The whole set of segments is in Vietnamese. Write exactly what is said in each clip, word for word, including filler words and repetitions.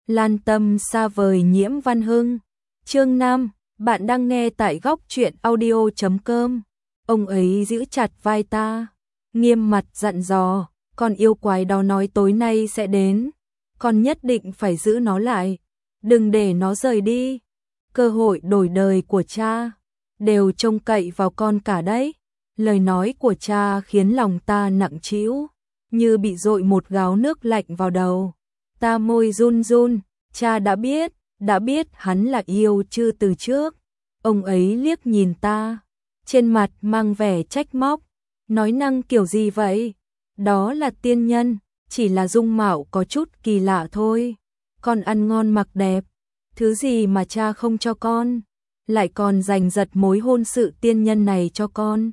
Lan tâm xa vời Nhiễm Văn Hưng. Chương năm, bạn đang nghe tại góc truyện audio chấm com. Ông ấy giữ chặt vai ta, nghiêm mặt dặn dò, con yêu quái đó nói tối nay sẽ đến, con nhất định phải giữ nó lại, đừng để nó rời đi. Cơ hội đổi đời của cha đều trông cậy vào con cả đấy. Lời nói của cha khiến lòng ta nặng trĩu, như bị dội một gáo nước lạnh vào đầu. Ta môi run run, cha đã biết, đã biết hắn là yêu Chư từ trước. Ông ấy liếc nhìn ta, trên mặt mang vẻ trách móc, nói năng kiểu gì vậy? Đó là tiên nhân, chỉ là dung mạo có chút kỳ lạ thôi. Con ăn ngon mặc đẹp, thứ gì mà cha không cho con, lại còn giành giật mối hôn sự tiên nhân này cho con.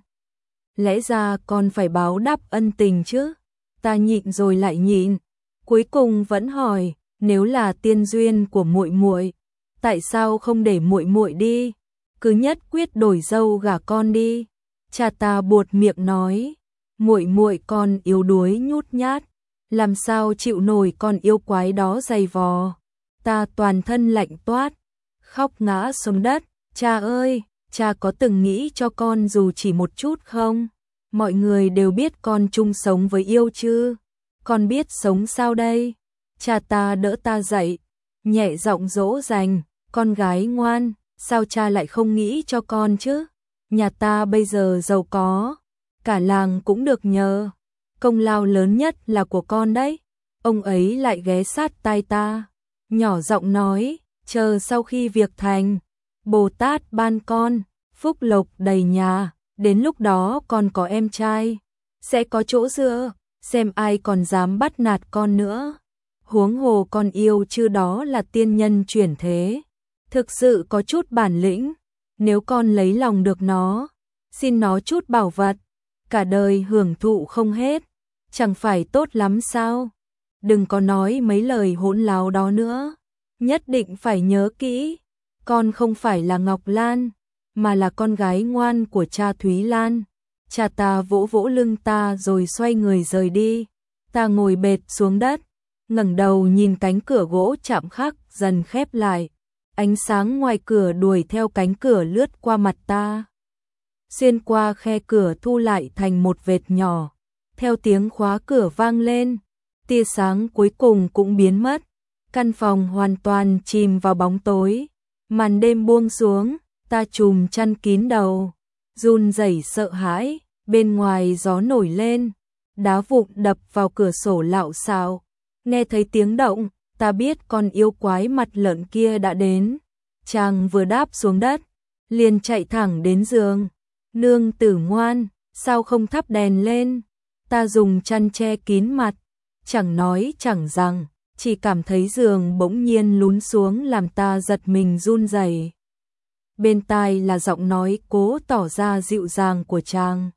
Lẽ ra con phải báo đáp ân tình chứ. Ta nhịn rồi lại nhịn, cuối cùng vẫn hỏi, nếu là tiên duyên của muội muội, tại sao không để muội muội đi, cứ nhất quyết đổi dâu gả con đi. Cha ta buột miệng nói, muội muội con yếu đuối nhút nhát, làm sao chịu nổi con yêu quái đó giày vò. Ta toàn thân lạnh toát, khóc ngã xuống đất. Cha ơi, cha có từng nghĩ cho con dù chỉ một chút không? Mọi người đều biết con chung sống với yêu Chư, con biết sống sao đây? Cha ta đỡ ta dậy, nhẹ giọng dỗ dành, con gái ngoan, sao cha lại không nghĩ cho con chứ? Nhà ta bây giờ giàu có, cả làng cũng được nhờ, công lao lớn nhất là của con đấy. Ông ấy lại ghé sát tai ta, nhỏ giọng nói, chờ sau khi việc thành, Bồ Tát ban con, phúc lộc đầy nhà, đến lúc đó con có em trai, sẽ có chỗ dựa, xem ai còn dám bắt nạt con nữa. Huống hồ con yêu Chư đó là tiên nhân chuyển thế, thực sự có chút bản lĩnh, nếu con lấy lòng được nó, xin nó chút bảo vật, cả đời hưởng thụ không hết, chẳng phải tốt lắm sao? Đừng có nói mấy lời hỗn láo đó nữa, nhất định phải nhớ kỹ, con không phải là Ngọc Lan, mà là con gái ngoan của cha Thúy Lan. Cha ta vỗ vỗ lưng ta rồi xoay người rời đi. Ta ngồi bệt xuống đất, ngẩng đầu nhìn cánh cửa gỗ chạm khắc dần khép lại. Ánh sáng ngoài cửa đuổi theo cánh cửa lướt qua mặt ta, xuyên qua khe cửa thu lại thành một vệt nhỏ. Theo tiếng khóa cửa vang lên, tia sáng cuối cùng cũng biến mất. Căn phòng hoàn toàn chìm vào bóng tối. Màn đêm buông xuống, ta trùm chăn kín đầu, run rẩy sợ hãi. Bên ngoài gió nổi lên, đá vụn đập vào cửa sổ lạo xạo. Nghe thấy tiếng động, ta biết con yêu quái mặt lợn kia đã đến. Chàng vừa đáp xuống đất, liền chạy thẳng đến giường. Nương tử ngoan, sao không thắp đèn lên? Ta dùng chăn che kín mặt, chẳng nói chẳng rằng, chỉ cảm thấy giường bỗng nhiên lún xuống làm ta giật mình run rẩy. Bên tai là giọng nói cố tỏ ra dịu dàng của chàng.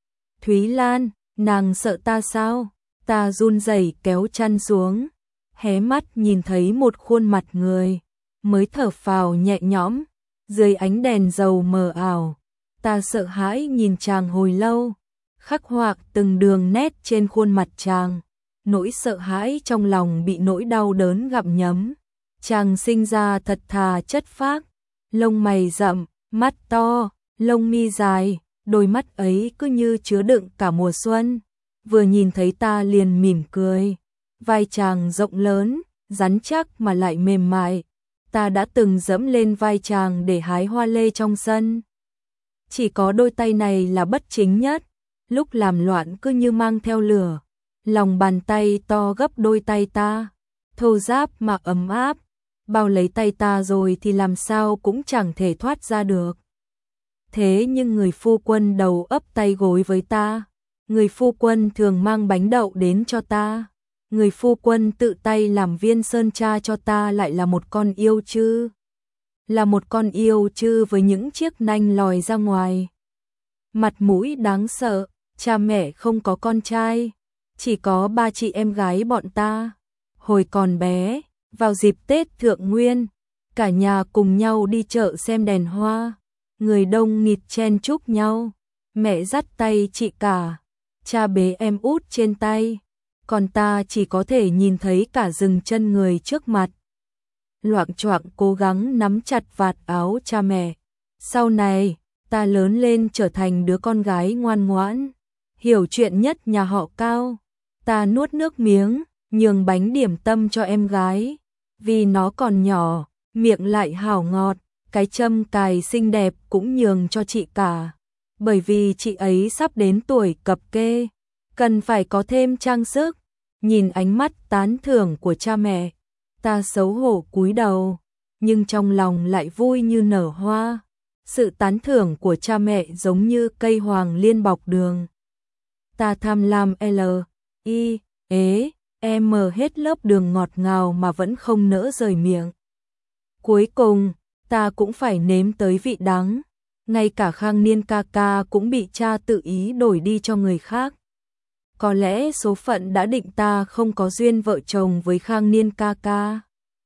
Thúy Lan, nàng sợ ta sao? Ta run rẩy kéo chăn xuống, hé mắt nhìn thấy một khuôn mặt người, mới thở phào nhẹ nhõm. Dưới ánh đèn dầu mờ ảo, ta sợ hãi nhìn chàng hồi lâu, khắc họa từng đường nét trên khuôn mặt chàng. Nỗi sợ hãi trong lòng bị nỗi đau đớn gặm nhấm. Chàng sinh ra thật thà chất phác, lông mày rậm, mắt to, lông mi dài, đôi mắt ấy cứ như chứa đựng cả mùa xuân. Vừa nhìn thấy ta liền mỉm cười. Vai chàng rộng lớn, rắn chắc mà lại mềm mại. Ta đã từng dẫm lên vai chàng để hái hoa lê trong sân. Chỉ có đôi tay này là bất chính nhất, lúc làm loạn cứ như mang theo lửa. Lòng bàn tay to gấp đôi tay ta, thô ráp mà ấm áp, bao lấy tay ta rồi thì làm sao cũng chẳng thể thoát ra được. Thế nhưng người phu quân đầu ấp tay gối với ta, người phu quân thường mang bánh đậu đến cho ta, người phu quân tự tay làm viên sơn tra cho ta lại là một con yêu Chư. Là một con yêu Chư với những chiếc nanh lòi ra ngoài. Mặt mũi đáng sợ, cha mẹ không có con trai, chỉ có ba chị em gái bọn ta. Hồi còn bé, vào dịp Tết Thượng Nguyên, cả nhà cùng nhau đi chợ xem đèn hoa, người đông nghịt chen chúc nhau, mẹ dắt tay chị cả, cha bế em út trên tay, còn ta chỉ có thể nhìn thấy cả rừng chân người trước mặt. loạng choạng cố gắng nắm chặt vạt áo cha mẹ. Sau này, ta lớn lên trở thành đứa con gái ngoan ngoãn, hiểu chuyện nhất nhà họ Cao. Ta nuốt nước miếng, nhường bánh điểm tâm cho em gái, vì nó còn nhỏ, miệng lại hảo ngọt, cái châm cài xinh đẹp cũng nhường cho chị cả, bởi vì chị ấy sắp đến tuổi cập kê, cần phải có thêm trang sức. Nhìn ánh mắt tán thưởng của cha mẹ, ta xấu hổ cúi đầu, nhưng trong lòng lại vui như nở hoa. Sự tán thưởng của cha mẹ giống như cây hoàng liên bọc đường. Ta tham lam L, I, ế, M hết lớp đường ngọt ngào mà vẫn không nỡ rời miệng. Cuối cùng, ta cũng phải nếm tới vị đắng. Ngay cả Khang Niên ca ca cũng bị cha tự ý đổi đi cho người khác. Có lẽ số phận đã định ta không có duyên vợ chồng với Khang Niên ca ca.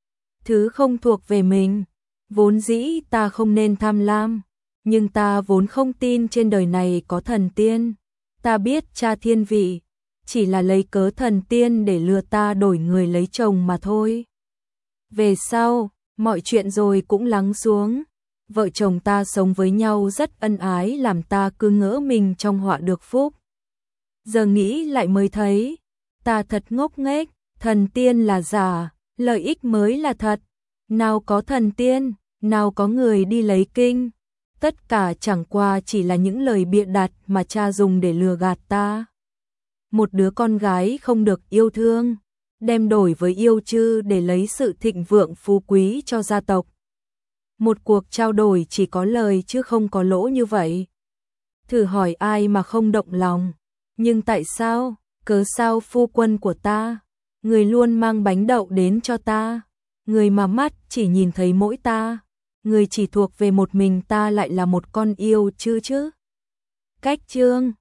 Thứ không thuộc về mình, vốn dĩ ta không nên tham lam, nhưng ta vốn không tin trên đời này có thần tiên. Ta biết cha thiên vị chỉ là lấy cớ thần tiên để lừa ta đổi người lấy chồng mà thôi. Về sau, mọi chuyện rồi cũng lắng xuống. Vợ chồng ta sống với nhau rất ân ái làm ta cứ ngỡ mình trong họa được phúc. Giờ nghĩ lại mới thấy, ta thật ngốc nghếch, thần tiên là giả, lợi ích mới là thật. Nào có thần tiên, nào có người đi lấy kinh. Tất cả chẳng qua chỉ là những lời bịa đặt mà cha dùng để lừa gạt ta. Một đứa con gái không được yêu thương, đem đổi với yêu chư để lấy sự thịnh vượng phú quý cho gia tộc. Một cuộc trao đổi chỉ có lời chứ không có lỗ như vậy. Thử hỏi ai mà không động lòng. Nhưng tại sao, cớ sao phu quân của ta, người luôn mang bánh đậu đến cho ta, người mà mắt chỉ nhìn thấy mỗi ta, người chỉ thuộc về một mình ta lại là một con yêu chư chứ? Cách chương